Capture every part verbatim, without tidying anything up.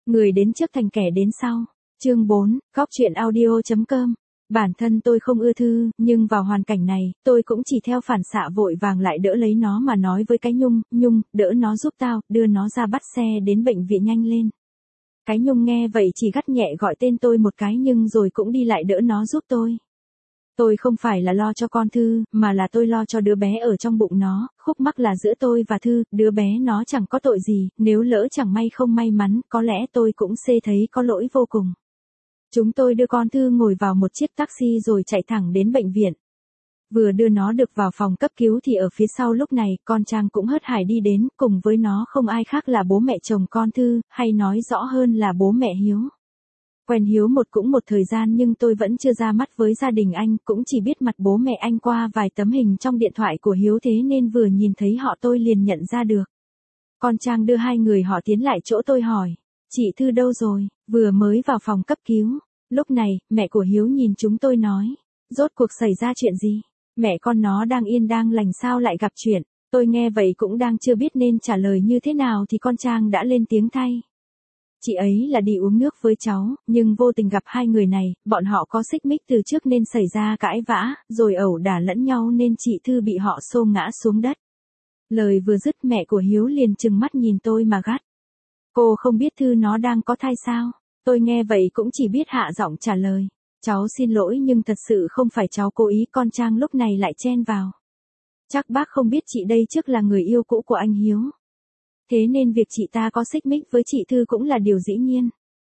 Người đến trước thành kẻ đến sau. Chương bốn, góc truyện audio chấm com. Bản thân tôi không ưa Thư, nhưng vào hoàn cảnh này, tôi cũng chỉ theo phản xạ vội vàng lại đỡ lấy nó mà nói với cái Nhung, Nhung, đỡ nó giúp tao, đưa nó ra bắt xe đến bệnh viện nhanh lên. Cái Nhung nghe vậy chỉ gắt nhẹ gọi tên tôi một cái nhưng rồi cũng đi lại đỡ nó giúp tôi. Tôi không phải là lo cho con Thư, mà là tôi lo cho đứa bé ở trong bụng nó, khúc mắc là giữa tôi và Thư, đứa bé nó chẳng có tội gì, nếu lỡ chẳng may không may mắn, có lẽ tôi cũng xê thấy có lỗi vô cùng. Chúng tôi đưa con Thư ngồi vào một chiếc taxi rồi chạy thẳng đến bệnh viện. Vừa đưa nó được vào phòng cấp cứu thì ở phía sau lúc này, con Trang cũng hớt hải đi đến, cùng với nó không ai khác là bố mẹ chồng con Thư, hay nói rõ hơn là bố mẹ Hiếu. Quen Hiếu một cũng một thời gian nhưng tôi vẫn chưa ra mắt với gia đình anh, cũng chỉ biết mặt bố mẹ anh qua vài tấm hình trong điện thoại của Hiếu, thế nên vừa nhìn thấy họ tôi liền nhận ra được. Con Trang đưa hai người họ tiến lại chỗ tôi hỏi, chị Thư đâu rồi, vừa mới vào phòng cấp cứu. Lúc này, mẹ của Hiếu nhìn chúng tôi nói, rốt cuộc xảy ra chuyện gì? Mẹ con nó đang yên đang lành sao lại gặp chuyện? Tôi nghe vậy cũng đang chưa biết nên trả lời như thế nào thì con Trang đã lên tiếng thay. Chị ấy là đi uống nước với cháu, nhưng vô tình gặp hai người này, bọn họ có xích mích từ trước nên xảy ra cãi vã, rồi ẩu đả lẫn nhau nên chị Thư bị họ xô ngã xuống đất. Lời vừa dứt mẹ của Hiếu liền trừng mắt nhìn tôi mà gắt. Cô không biết Thư nó đang có thai sao? Tôi nghe vậy cũng chỉ biết hạ giọng trả lời. Cháu xin lỗi nhưng thật sự không phải cháu cố ý. Con Trang lúc này lại chen vào. Chắc bác không biết chị đây trước là người yêu cũ của anh Hiếu. Thế nên việc chị ta có xích mích với chị Thư cũng là điều dĩ nhiên.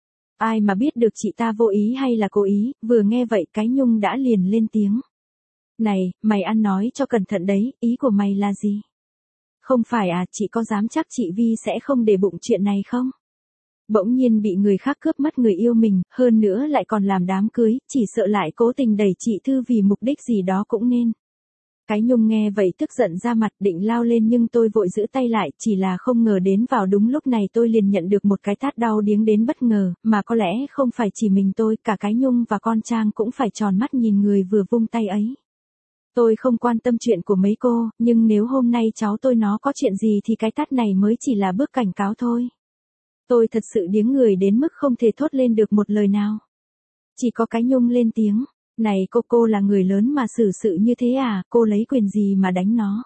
Ai mà biết được chị ta vô ý hay là cố ý, vừa nghe vậy cái Nhung đã liền lên tiếng. Này, mày ăn nói cho cẩn thận đấy, ý của mày là gì? Không phải à, chị có dám chắc chị Vi sẽ không để bụng chuyện này không? Bỗng nhiên bị người khác cướp mất người yêu mình, hơn nữa lại còn làm đám cưới, chỉ sợ lại cố tình đẩy chị Thư vì mục đích gì đó cũng nên. Cái Nhung nghe vậy tức giận ra mặt định lao lên nhưng tôi vội giữ tay lại, chỉ là không ngờ đến vào đúng lúc này tôi liền nhận được một cái tát đau điếng đến bất ngờ, mà có lẽ không phải chỉ mình tôi, cả cái Nhung và con Trang cũng phải tròn mắt nhìn người vừa vung tay ấy. Tôi không quan tâm chuyện của mấy cô, nhưng nếu hôm nay cháu tôi nó có chuyện gì thì cái tát này mới chỉ là bước cảnh cáo thôi. Tôi thật sự điếng người đến mức không thể thốt lên được một lời nào. Chỉ có cái Nhung lên tiếng. Này cô cô là người lớn mà xử sự như thế à, cô lấy quyền gì mà đánh nó?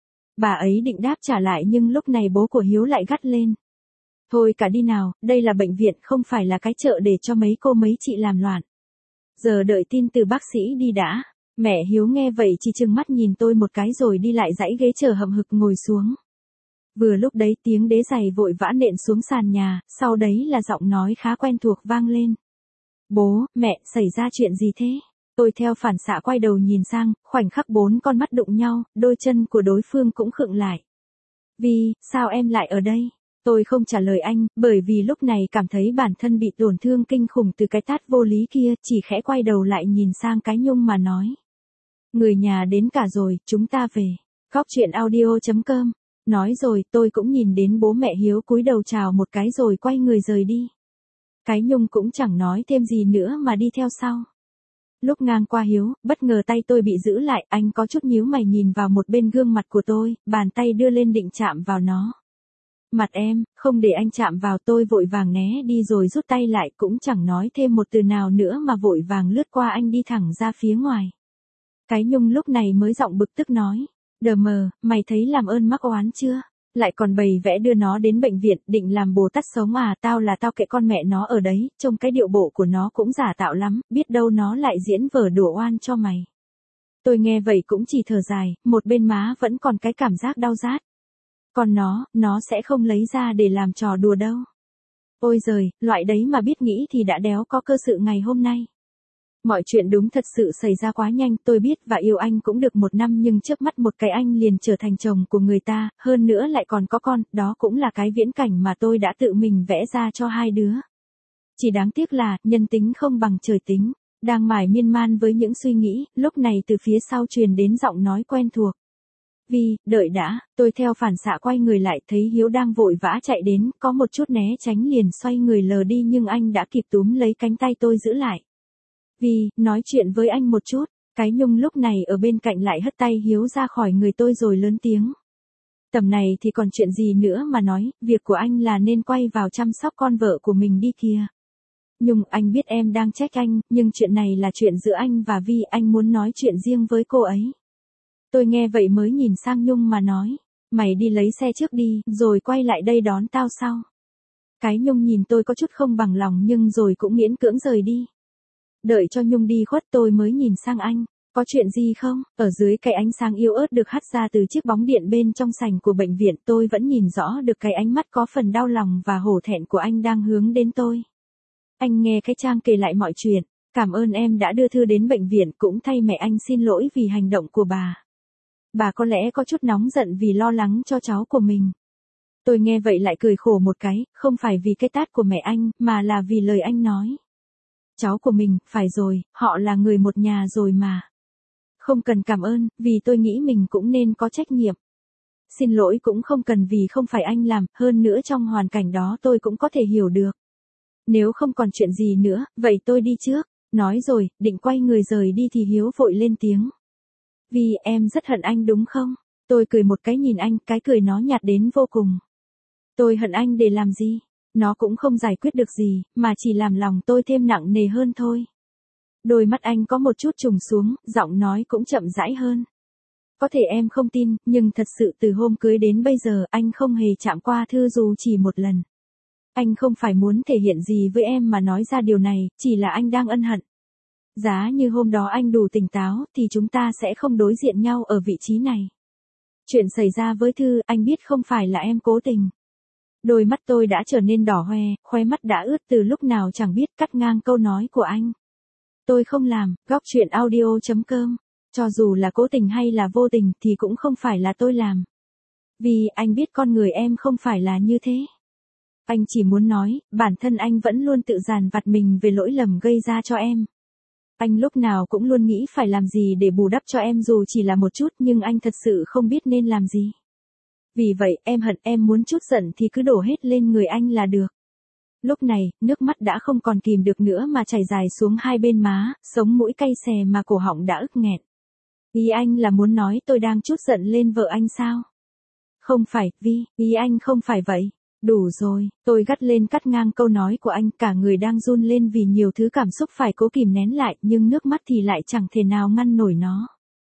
Bà ấy định đáp trả lại nhưng lúc này bố của Hiếu lại gắt lên. Thôi cả đi nào, đây là bệnh viện không phải là cái chợ để cho mấy cô mấy chị làm loạn. Giờ đợi tin từ bác sĩ đi đã. Mẹ Hiếu nghe vậy chỉ trừng mắt nhìn tôi một cái rồi đi lại dãy ghế chờ hậm hực ngồi xuống. Vừa lúc đấy tiếng đế giày vội vã nện xuống sàn nhà, sau đấy là giọng nói khá quen thuộc vang lên. Bố, mẹ, xảy ra chuyện gì thế? Tôi theo phản xạ quay đầu nhìn sang, khoảnh khắc bốn con mắt đụng nhau, đôi chân của đối phương cũng khựng lại. Vi, sao em lại ở đây? Tôi không trả lời anh, bởi vì lúc này cảm thấy bản thân bị tổn thương kinh khủng từ cái tát vô lý kia, chỉ khẽ quay đầu lại nhìn sang cái Nhung mà nói. Người nhà đến cả rồi, chúng ta về. Góc truyện audio chấm com. Nói rồi tôi cũng nhìn đến bố mẹ Hiếu cúi đầu chào một cái rồi quay người rời đi. Cái Nhung cũng chẳng nói thêm gì nữa mà đi theo sau. Lúc ngang qua Hiếu, bất ngờ tay tôi bị giữ lại, anh có chút nhíu mày nhìn vào một bên gương mặt của tôi, bàn tay đưa lên định chạm vào nó. Mặt em, không để anh chạm vào, tôi vội vàng né đi rồi rút tay lại, cũng chẳng nói thêm một từ nào nữa mà vội vàng lướt qua anh đi thẳng ra phía ngoài. Cái Nhung lúc này mới giọng bực tức nói. Đờ mờ, mày thấy làm ơn mắc oán chưa? Lại còn bày vẽ đưa nó đến bệnh viện, định làm Bồ Tát sống à? Tao là tao kệ con mẹ nó ở đấy, trông cái điệu bộ của nó cũng giả tạo lắm, biết đâu nó lại diễn vở đùa oan cho mày. Tôi nghe vậy cũng chỉ thở dài, một bên má vẫn còn cái cảm giác đau rát. Còn nó, nó sẽ không lấy ra để làm trò đùa đâu. Ôi giời, loại đấy mà biết nghĩ thì đã đéo có cơ sự ngày hôm nay. Mọi chuyện đúng thật sự xảy ra quá nhanh, tôi biết và yêu anh cũng được một năm nhưng trước mắt một cái anh liền trở thành chồng của người ta, hơn nữa lại còn có con, đó cũng là cái viễn cảnh mà tôi đã tự mình vẽ ra cho hai đứa. Chỉ đáng tiếc là, nhân tính không bằng trời tính, đang mải miên man với những suy nghĩ, lúc này từ phía sau truyền đến giọng nói quen thuộc. Vi, đợi đã, tôi theo phản xạ quay người lại thấy Hiếu đang vội vã chạy đến, có một chút né tránh liền xoay người lờ đi nhưng anh đã kịp túm lấy cánh tay tôi giữ lại. Vi, nói chuyện với anh một chút, cái Nhung lúc này ở bên cạnh lại hất tay Hiếu ra khỏi người tôi rồi lớn tiếng. Tầm này thì còn chuyện gì nữa mà nói, việc của anh là nên quay vào chăm sóc con vợ của mình đi kìa. Nhung, anh biết em đang trách anh, nhưng chuyện này là chuyện giữa anh và Vi, anh muốn nói chuyện riêng với cô ấy. Tôi nghe vậy mới nhìn sang Nhung mà nói, mày đi lấy xe trước đi, rồi quay lại đây đón tao sau. Cái Nhung nhìn tôi có chút không bằng lòng nhưng rồi cũng miễn cưỡng rời đi. Đợi cho Nhung đi khuất tôi mới nhìn sang anh, có chuyện gì không? Ở dưới cái ánh sáng yếu ớt được hắt ra từ chiếc bóng điện bên trong sảnh của bệnh viện, tôi vẫn nhìn rõ được cái ánh mắt có phần đau lòng và hổ thẹn của anh đang hướng đến tôi. Anh nghe cái Trang kể lại mọi chuyện, cảm ơn em đã đưa Thư đến bệnh viện, cũng thay mẹ anh xin lỗi vì hành động của bà. Bà có lẽ có chút nóng giận vì lo lắng cho cháu của mình. Tôi nghe vậy lại cười khổ một cái, không phải vì cái tát của mẹ anh, mà là vì lời anh nói. Cháu của mình, phải rồi, họ là người một nhà rồi mà. Không cần cảm ơn, vì tôi nghĩ mình cũng nên có trách nhiệm. Xin lỗi cũng không cần vì không phải anh làm, hơn nữa trong hoàn cảnh đó tôi cũng có thể hiểu được. Nếu không còn chuyện gì nữa, vậy tôi đi trước. Nói rồi, định quay người rời đi thì Hiếu vội lên tiếng. Vì em rất hận anh đúng không? Tôi cười một cái nhìn anh, cái cười nó nhạt đến vô cùng. Tôi hận anh để làm gì? Nó cũng không giải quyết được gì, mà chỉ làm lòng tôi thêm nặng nề hơn thôi. Đôi mắt anh có một chút trùng xuống, giọng nói cũng chậm rãi hơn. Có thể em không tin, nhưng thật sự từ hôm cưới đến bây giờ anh không hề chạm qua Thư dù chỉ một lần. Anh không phải muốn thể hiện gì với em mà nói ra điều này, chỉ là anh đang ân hận. Giá như hôm đó anh đủ tỉnh táo, thì chúng ta sẽ không đối diện nhau ở vị trí này. Chuyện xảy ra với Thư, anh biết không phải là em cố tình. Đôi mắt tôi đã trở nên đỏ hoe, khóe mắt đã ướt từ lúc nào chẳng biết, cắt ngang câu nói của anh. Tôi không làm, góc truyện audio chấm com. Cho dù là cố tình hay là vô tình thì cũng không phải là tôi làm. Vì anh biết con người em không phải là như thế. Anh chỉ muốn nói, bản thân anh vẫn luôn tự dằn vặt mình về lỗi lầm gây ra cho em. Anh lúc nào cũng luôn nghĩ phải làm gì để bù đắp cho em dù chỉ là một chút, nhưng anh thật sự không biết nên làm gì. Vì vậy, em hận, em muốn chút giận thì cứ đổ hết lên người anh là được. Lúc này, nước mắt đã không còn kìm được nữa mà chảy dài xuống hai bên má, sống mũi cay xè mà cổ họng đã ức nghẹn. Ý anh là muốn nói tôi đang chút giận lên vợ anh sao? Không phải, Vi, ý anh không phải vậy. Đủ rồi, tôi gắt lên cắt ngang câu nói của anh, cả người đang run lên vì nhiều thứ cảm xúc phải cố kìm nén lại, nhưng nước mắt thì lại chẳng thể nào ngăn nổi nó.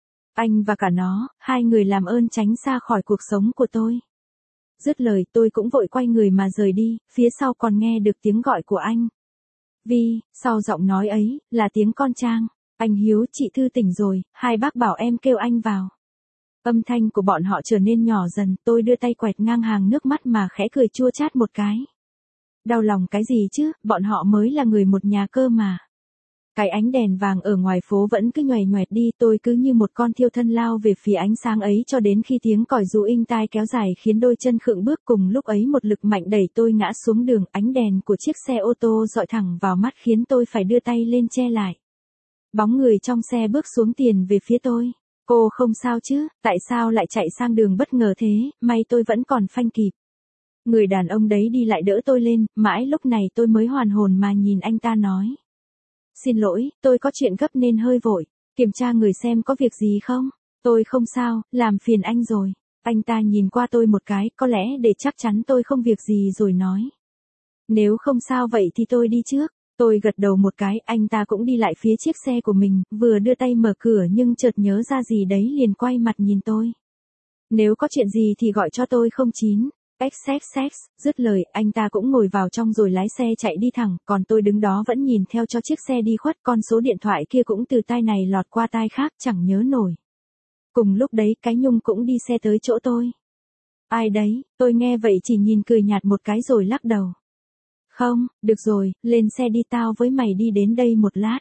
Anh và cả nó, hai người làm ơn tránh xa khỏi cuộc sống của tôi. Dứt lời tôi cũng vội quay người mà rời đi, phía sau còn nghe được tiếng gọi của anh. Vi, sau giọng nói ấy, là tiếng con Trang. Anh Hiếu, chị Thư tỉnh rồi, hai bác bảo em kêu anh vào. Âm thanh của bọn họ trở nên nhỏ dần, tôi đưa tay quẹt ngang hàng nước mắt mà khẽ cười chua chát một cái. Đau lòng cái gì chứ, bọn họ mới là người một nhà cơ mà. Cái ánh đèn vàng ở ngoài phố vẫn cứ nhoẻn nhoẹt đi, tôi cứ như một con thiêu thân lao về phía ánh sáng ấy cho đến khi tiếng còi ru inh tai kéo dài khiến đôi chân khựng bước. Cùng lúc ấy một lực mạnh đẩy tôi ngã xuống đường, ánh đèn của chiếc xe ô tô dọi thẳng vào mắt khiến tôi phải đưa tay lên che lại. Bóng người trong xe bước xuống tiền về phía tôi. Cô không sao chứ, tại sao lại chạy sang đường bất ngờ thế, may tôi vẫn còn phanh kịp. Người đàn ông đấy đi lại đỡ tôi lên, mãi lúc này tôi mới hoàn hồn mà nhìn anh ta nói. Xin lỗi, tôi có chuyện gấp nên hơi vội, kiểm tra người xem có việc gì không? Tôi không sao, làm phiền anh rồi. Anh ta nhìn qua tôi một cái, có lẽ để chắc chắn tôi không việc gì rồi nói. Nếu không sao vậy thì tôi đi trước. Tôi gật đầu một cái, anh ta cũng đi lại phía chiếc xe của mình, vừa đưa tay mở cửa nhưng chợt nhớ ra gì đấy liền quay mặt nhìn tôi. Nếu có chuyện gì thì gọi cho tôi không chín. ích ích ích, dứt lời, anh ta cũng ngồi vào trong rồi lái xe chạy đi thẳng, còn tôi đứng đó vẫn nhìn theo cho chiếc xe đi khuất, con số điện thoại kia cũng từ tai này lọt qua tai khác, chẳng nhớ nổi. Cùng lúc đấy, cái Nhung cũng đi xe tới chỗ tôi. Ai đấy, tôi nghe vậy chỉ nhìn cười nhạt một cái rồi lắc đầu. Không, được rồi, lên xe đi, tao với mày đi đến đây một lát.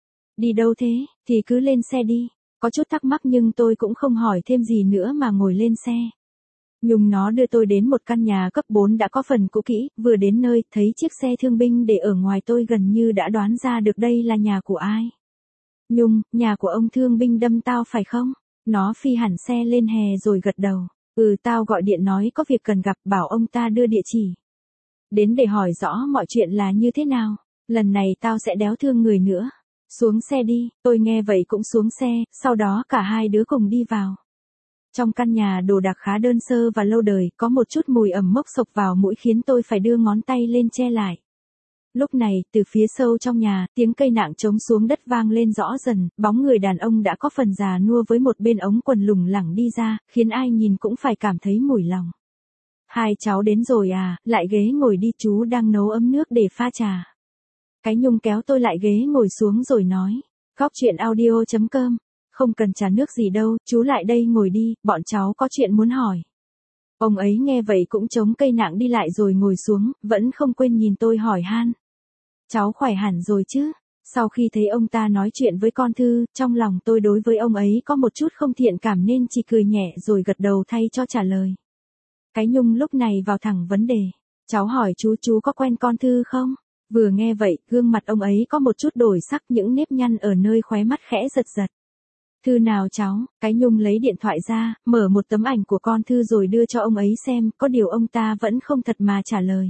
Đi đâu thế, thì cứ lên xe đi. Có chút thắc mắc nhưng tôi cũng không hỏi thêm gì nữa mà ngồi lên xe. Nhung nó đưa tôi đến một căn nhà cấp bốn đã có phần cũ kỹ, vừa đến nơi, thấy chiếc xe thương binh để ở ngoài tôi gần như đã đoán ra được đây là nhà của ai. Nhung, nhà của ông thương binh đâm tao phải không? Nó phi hẳn xe lên hè rồi gật đầu. Ừ, tao gọi điện nói có việc cần gặp, bảo ông ta đưa địa chỉ. Đến để hỏi rõ mọi chuyện là như thế nào. Lần này tao sẽ đéo thương người nữa. Xuống xe đi, tôi nghe vậy cũng xuống xe, sau đó cả hai đứa cùng đi vào. Trong căn nhà đồ đạc khá đơn sơ và lâu đời, có một chút mùi ẩm mốc xộc vào mũi khiến tôi phải đưa ngón tay lên che lại. Lúc này, từ phía sâu trong nhà, tiếng cây nạng trống xuống đất vang lên rõ dần, bóng người đàn ông đã có phần già nua với một bên ống quần lủng lẳng đi ra, khiến ai nhìn cũng phải cảm thấy mủi lòng. Hai cháu đến rồi à, lại ghế ngồi đi, chú đang nấu ấm nước để pha trà. Cái Nhung kéo tôi lại ghế ngồi xuống rồi nói, góc chuyện audio chấm com, không cần trà nước gì đâu, chú lại đây ngồi đi, bọn cháu có chuyện muốn hỏi. Ông ấy nghe vậy cũng chống cây nạng đi lại rồi ngồi xuống, vẫn không quên nhìn tôi hỏi han. Cháu khỏe hẳn rồi chứ? Sau khi thấy ông ta nói chuyện với con Thư, trong lòng tôi đối với ông ấy có một chút không thiện cảm nên chỉ cười nhẹ rồi gật đầu thay cho trả lời. Cái Nhung lúc này vào thẳng vấn đề. Cháu hỏi chú chú có quen con Thư không? Vừa nghe vậy, gương mặt ông ấy có một chút đổi sắc, những nếp nhăn ở nơi khóe mắt khẽ giật giật. Thư nào cháu? Cái Nhung lấy điện thoại ra, mở một tấm ảnh của con Thư rồi đưa cho ông ấy xem, có điều ông ta vẫn không thật mà trả lời.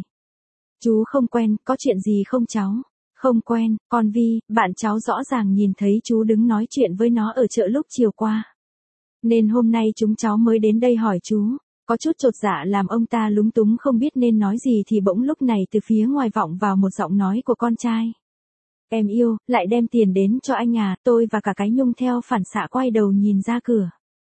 Chú không quen, có chuyện gì không cháu? Không quen, con Vi, bạn cháu rõ ràng nhìn thấy chú đứng nói chuyện với nó ở chợ lúc chiều qua. Nên hôm nay chúng cháu mới đến đây hỏi chú. Có chút chột dạ làm ông ta lúng túng không biết nên nói gì thì bỗng lúc này từ phía ngoài vọng vào một giọng nói của con trai. Em yêu, lại đem tiền đến cho anh à, tôi và cả Cái Nhung theo phản xạ quay đầu nhìn ra cửa.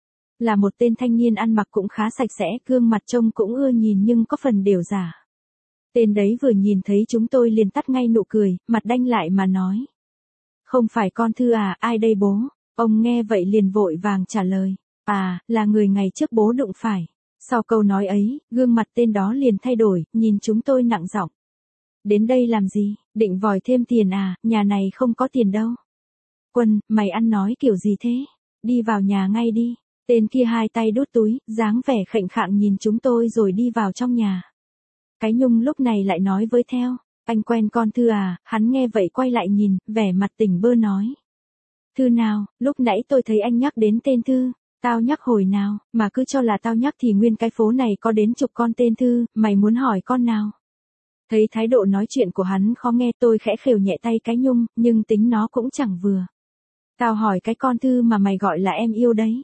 Là một tên thanh niên ăn mặc cũng khá sạch sẽ, gương mặt trông cũng ưa nhìn nhưng có phần đều giả. Tên đấy vừa nhìn thấy chúng tôi liền tắt ngay nụ cười, mặt đanh lại mà nói. Không phải con Thư à, ai đây bố? Ông nghe vậy liền vội vàng trả lời. À, là người ngày trước bố đụng phải. Sau câu nói ấy, gương mặt tên đó liền thay đổi, nhìn chúng tôi nặng giọng. Đến đây làm gì, định vòi thêm tiền à, nhà này không có tiền đâu. Quân, mày ăn nói kiểu gì thế? Đi vào nhà ngay đi. Tên kia hai tay đút túi, dáng vẻ khệnh khạng nhìn chúng tôi rồi đi vào trong nhà. Cái Nhung lúc này lại nói với theo, anh quen con Thư à, hắn nghe vậy quay lại nhìn, vẻ mặt tỉnh bơ nói. Thư nào, lúc nãy tôi thấy anh nhắc đến tên Thư. Tao nhắc hồi nào, mà cứ cho là tao nhắc thì nguyên cái phố này có đến chục con tên Thư, mày muốn hỏi con nào? Thấy thái độ nói chuyện của hắn khó nghe tôi khẽ khều nhẹ tay Cái Nhung, nhưng tính nó cũng chẳng vừa. Tao hỏi cái con Thư mà mày gọi là em yêu đấy.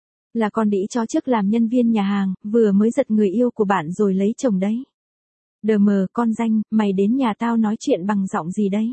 Là con đĩ chó trước làm nhân viên nhà hàng, vừa mới giật người yêu của bạn rồi lấy chồng đấy. Đờ mờ con danh, mày đến nhà tao nói chuyện bằng giọng gì đấy?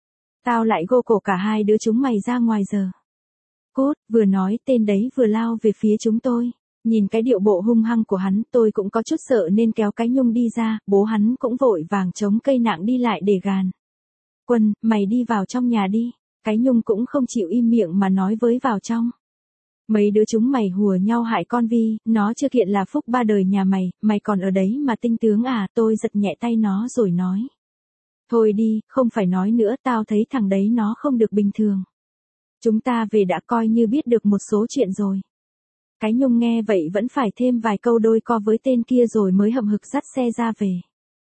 Tao lại gô cổ cả hai đứa chúng mày ra ngoài giờ. Cút, vừa nói tên đấy vừa lao về phía chúng tôi. Nhìn cái điệu bộ hung hăng của hắn tôi cũng có chút sợ nên kéo Cái Nhung đi ra, bố hắn cũng vội vàng chống cây nạng đi lại để gàn. Quân, mày đi vào trong nhà đi. Cái Nhung cũng không chịu im miệng mà nói với vào trong. Mấy đứa chúng mày hùa nhau hại con Vi, nó chưa kiện là phúc ba đời nhà mày, mày còn ở đấy mà tinh tướng à, tôi giật nhẹ tay nó rồi nói. Thôi đi, không phải nói nữa, tao thấy thằng đấy nó không được bình thường. Chúng ta về đã coi như biết được một số chuyện rồi. Cái Nhung nghe vậy vẫn phải thêm vài câu đôi co với tên kia rồi mới hậm hực dắt xe ra về.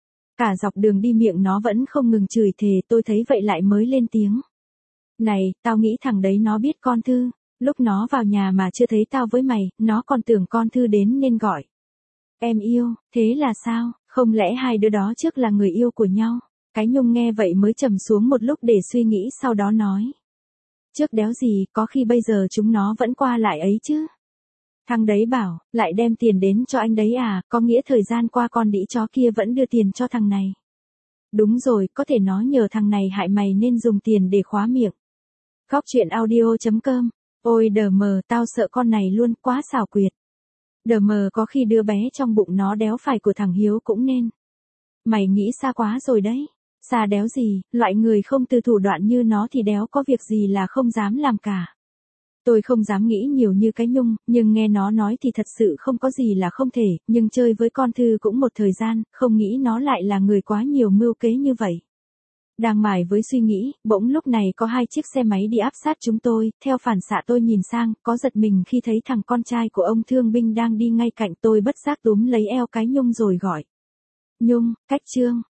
Cả dọc đường đi miệng nó vẫn không ngừng chửi thề, tôi thấy vậy lại mới lên tiếng. Này, tao nghĩ thằng đấy nó biết con Thư, lúc nó vào nhà mà chưa thấy tao với mày, nó còn tưởng con Thư đến nên gọi. Em yêu, thế là sao, không lẽ hai đứa đó trước là người yêu của nhau? Cái Nhung nghe vậy mới trầm xuống một lúc để suy nghĩ sau đó nói. Trước đéo gì, có khi bây giờ chúng nó vẫn qua lại ấy chứ. Thằng đấy bảo, lại đem tiền đến cho anh đấy à, có nghĩa thời gian qua con đĩ chó kia vẫn đưa tiền cho thằng này. Đúng rồi, có thể nó nhờ thằng này hại mày nên dùng tiền để khóa miệng. Góc chuyện audio chấm com. Ôi đờ mờ, tao sợ con này luôn, quá xảo quyệt. Đờ mờ có khi đứa bé trong bụng nó đéo phải của thằng Hiếu cũng nên. Mày nghĩ xa quá rồi đấy. Xa đéo gì, loại người không từ thủ đoạn như nó thì đéo có việc gì là không dám làm cả. Tôi không dám nghĩ nhiều như Cái Nhung, nhưng nghe nó nói thì thật sự không có gì là không thể, nhưng chơi với con Thư cũng một thời gian, không nghĩ nó lại là người quá nhiều mưu kế như vậy. Đang mải với suy nghĩ, bỗng lúc này có hai chiếc xe máy đi áp sát chúng tôi, theo phản xạ tôi nhìn sang, có giật mình khi thấy thằng con trai của ông thương binh đang đi ngay cạnh tôi bất giác túm lấy eo Cái Nhung rồi gọi. Nhung, cách Trương.